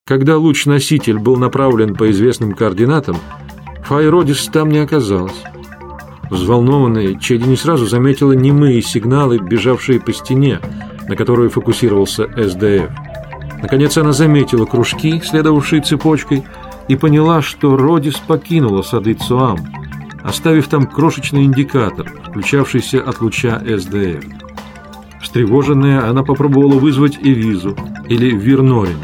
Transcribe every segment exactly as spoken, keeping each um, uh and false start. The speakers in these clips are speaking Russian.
Когда луч-носитель был направлен по известным координатам, Файродис там не оказалось. Взволнованная, Чеди не сразу заметила немые сигналы, бежавшие по стене, на которую фокусировался эс дэ эф. Наконец она заметила кружки, следовавшие цепочкой, и поняла, что Родис покинула сады Цуам, оставив там крошечный индикатор, включавшийся от луча эс дэ эф. Встревоженная, она попробовала вызвать Эвизу или Вирнорина.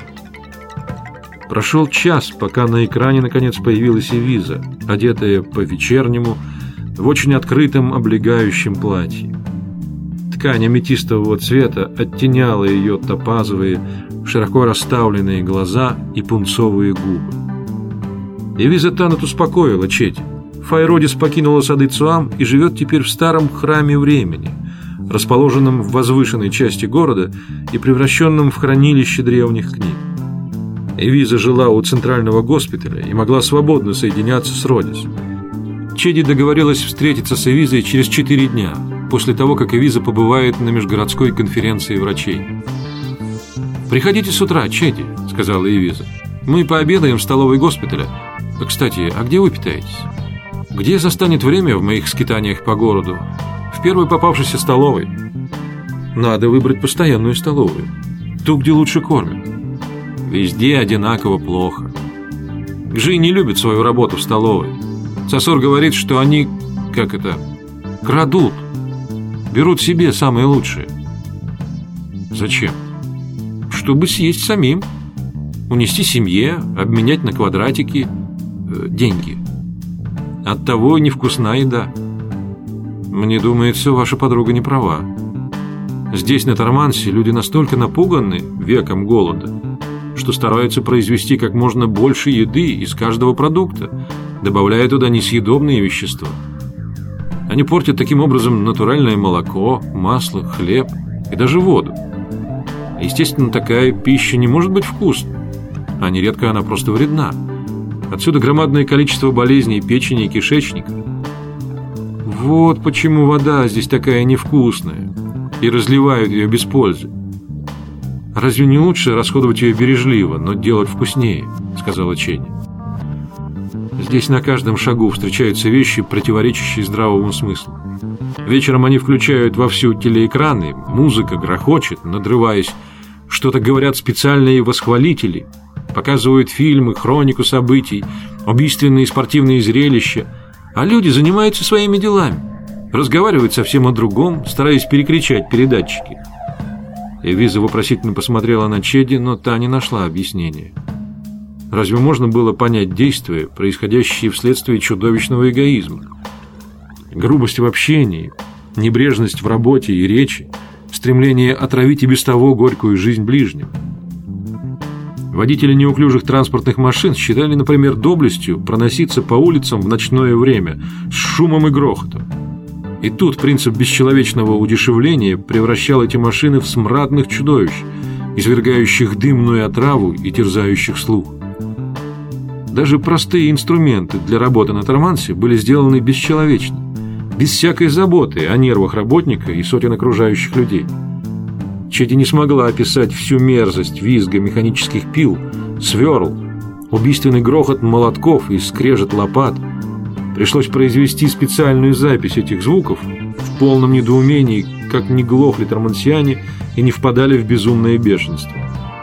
Прошел час, пока на экране наконец появилась Эвиза, одетая по-вечернему, в очень открытом облегающем платье. Ткань аметистового цвета оттеняла ее топазовые, широко расставленные глаза и пунцовые губы. Эвиза Танат успокоила Чеди. Файродис покинула сады Цуам и живет теперь в старом храме времени, расположенном в возвышенной части города и превращенном в хранилище древних книг. Эвиза жила у центрального госпиталя и могла свободно соединяться с Родис. Чеди договорилась встретиться с Эвизой через четыре дня, после того, как Эвиза побывает на межгородской конференции врачей. «Приходите с утра, Чеди», — сказала Эвиза. «Мы пообедаем в столовой госпиталя. Кстати, а где вы питаетесь? Где застанет время в моих скитаниях по городу? В первой попавшейся столовой. Надо выбрать постоянную столовую, ту, где лучше кормят. Везде одинаково плохо. Гжи не любит свою работу в столовой. Сосор говорит, что они, как это, крадут, берут себе самое лучшее. Зачем? Чтобы съесть самим, унести семье, обменять на квадратики э, деньги. Оттого невкусна еда. Мне думается, ваша подруга не права. Здесь, на Тормансе, люди настолько напуганы веком голода, что стараются произвести как можно больше еды из каждого продукта, добавляя туда несъедобные вещества. Они портят таким образом натуральное молоко, масло, хлеб и даже воду. Естественно, такая пища не может быть вкусной, а нередко она просто вредна. Отсюда громадное количество болезней печени и кишечника. Вот почему вода здесь такая невкусная, и разливают ее без пользы. «Разве не лучше расходовать ее бережливо, но делать вкуснее?» — сказала Чеди. «Здесь на каждом шагу встречаются вещи, противоречащие здравому смыслу. Вечером они включают вовсю телеэкраны, музыка грохочет, надрываясь, что-то говорят специальные восхвалители, показывают фильмы, хронику событий, убийственные спортивные зрелища, а люди занимаются своими делами, разговаривают совсем о другом, стараясь перекричать передатчики». Эвиза вопросительно посмотрела на Чеди, но та не нашла объяснения. Разве можно было понять действия, происходящие вследствие чудовищного эгоизма? Грубость в общении, небрежность в работе и речи, стремление отравить и без того горькую жизнь ближнего. Водители неуклюжих транспортных машин считали, например, доблестью проноситься по улицам в ночное время с шумом и грохотом. И тут принцип бесчеловечного удешевления превращал эти машины в смрадных чудовищ, извергающих дымную отраву и терзающих слух. Даже простые инструменты для работы на Тормансе были сделаны бесчеловечно, без всякой заботы о нервах работника и сотен окружающих людей. Чеди не смогла описать всю мерзость визга механических пил, сверл, убийственный грохот молотков и скрежет лопат. Пришлось произвести специальную запись этих звуков в полном недоумении, как не глохли тормансиане и не впадали в безумное бешенство.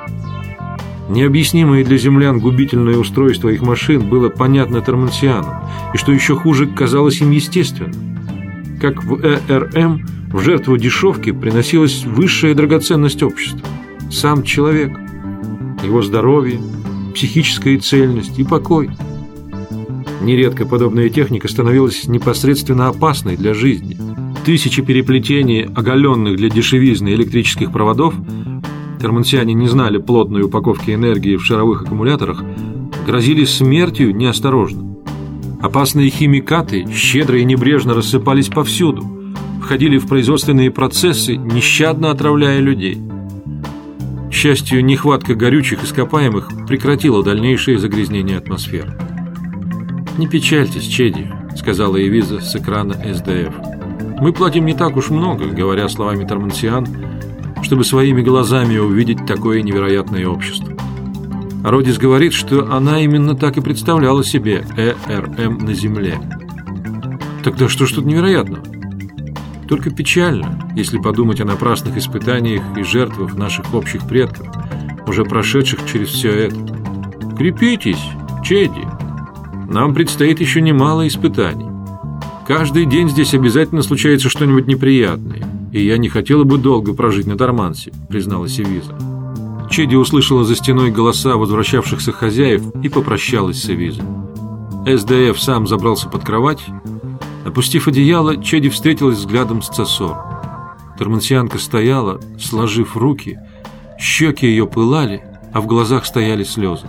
Необъяснимое для землян губительное устройство их машин было понятно тормансианам, и, что еще хуже, казалось им естественным. Как в э эр эм, в жертву дешевки приносилась высшая драгоценность общества – сам человек, его здоровье, психическая цельность и покой. Нередко подобная техника становилась непосредственно опасной для жизни. Тысячи переплетений оголенных для дешевизны электрических проводов, тормансиане не знали плотной упаковки энергии в шаровых аккумуляторах, грозили смертью неосторожно. Опасные химикаты щедро и небрежно рассыпались повсюду, входили в производственные процессы, нещадно отравляя людей. К счастью, нехватка горючих ископаемых прекратила дальнейшее загрязнение атмосферы. «Не печальтесь, Чеди», — сказала Эвиза с экрана эс дэ эф. «Мы платим не так уж много, говоря словами тормансиан, чтобы своими глазами увидеть такое невероятное общество. Родис говорит, что она именно так и представляла себе Э Р М на Земле. Тогда что ж тут невероятного? Только печально, если подумать о напрасных испытаниях и жертвах наших общих предков, уже прошедших через все это. Крепитесь, Чеди. Нам предстоит еще немало испытаний. Каждый день здесь обязательно случается что-нибудь неприятное, и я не хотела бы долго прожить на Тормансе, призналась Эвиза. Чеди услышала за стеной голоса возвращавшихся хозяев и попрощалась с Эвизой. Эс Дэ Эф сам забрался под кровать. Опустив одеяло, Чеди встретилась взглядом с Цасор. Тормансианка стояла, сложив руки, щеки ее пылали, а в глазах стояли слезы.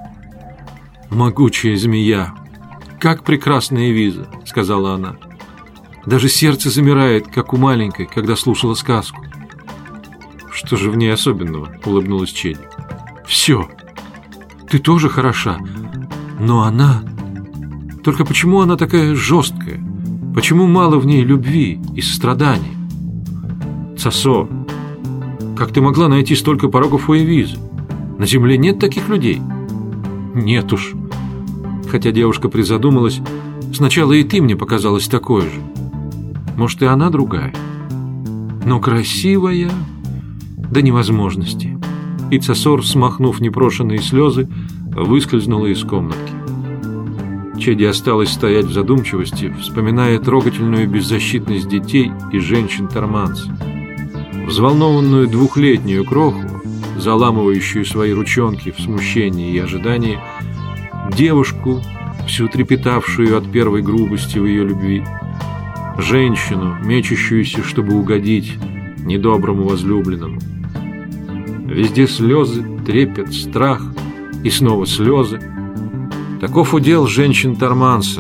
«Могучая змея! Как прекрасная Эвиза!» — сказала она. «Даже сердце замирает, как у маленькой, когда слушала сказку». «Что же в ней особенного?» — улыбнулась Чеди. «Все. Ты тоже хороша. Но она... Только почему она такая жесткая? Почему мало в ней любви и сострадания? Цасо, как ты могла найти столько пороков у Эвизы? На земле нет таких людей?» «Нет уж». Хотя девушка призадумалась, сначала и ты мне показалась такой же. Может, и она другая. Но красивая до невозможности. И Цасор, смахнув непрошенные слезы, выскользнула из комнатки. Чеди осталась стоять в задумчивости, вспоминая трогательную беззащитность детей и женщин Торманса. Взволнованную двухлетнюю кроху, заламывающую свои ручонки в смущении и ожидании, девушку, всю трепетавшую от первой грубости в ее любви, женщину, мечущуюся, чтобы угодить недоброму возлюбленному. Везде слезы, трепет, страх и снова слезы. Таков удел женщин Торманса,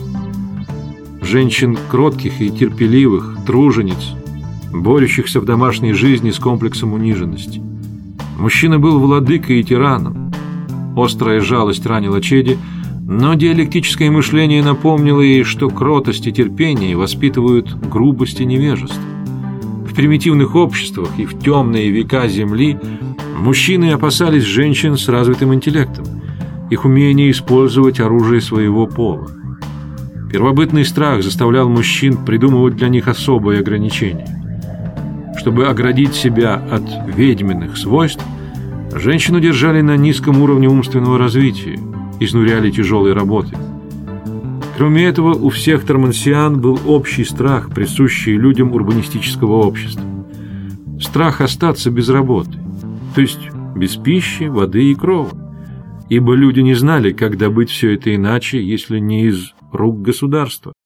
женщин кротких и терпеливых, тружениц, борющихся в домашней жизни с комплексом униженности. Мужчина был владыкой и тираном. Острая жалость ранила Чеди, но диалектическое мышление напомнило ей, что кротость и терпение воспитывают грубость и невежество. В примитивных обществах и в темные века Земли мужчины опасались женщин с развитым интеллектом, их умение использовать оружие своего пола. Первобытный страх заставлял мужчин придумывать для них особые ограничения. Чтобы оградить себя от ведьминых свойств, женщину держали на низком уровне умственного развития, изнуряли тяжелой работой. Кроме этого, у всех тормансиан был общий страх, присущий людям урбанистического общества. Страх остаться без работы, то есть без пищи, воды и крова, ибо люди не знали, как добыть все это иначе, если не из рук государства.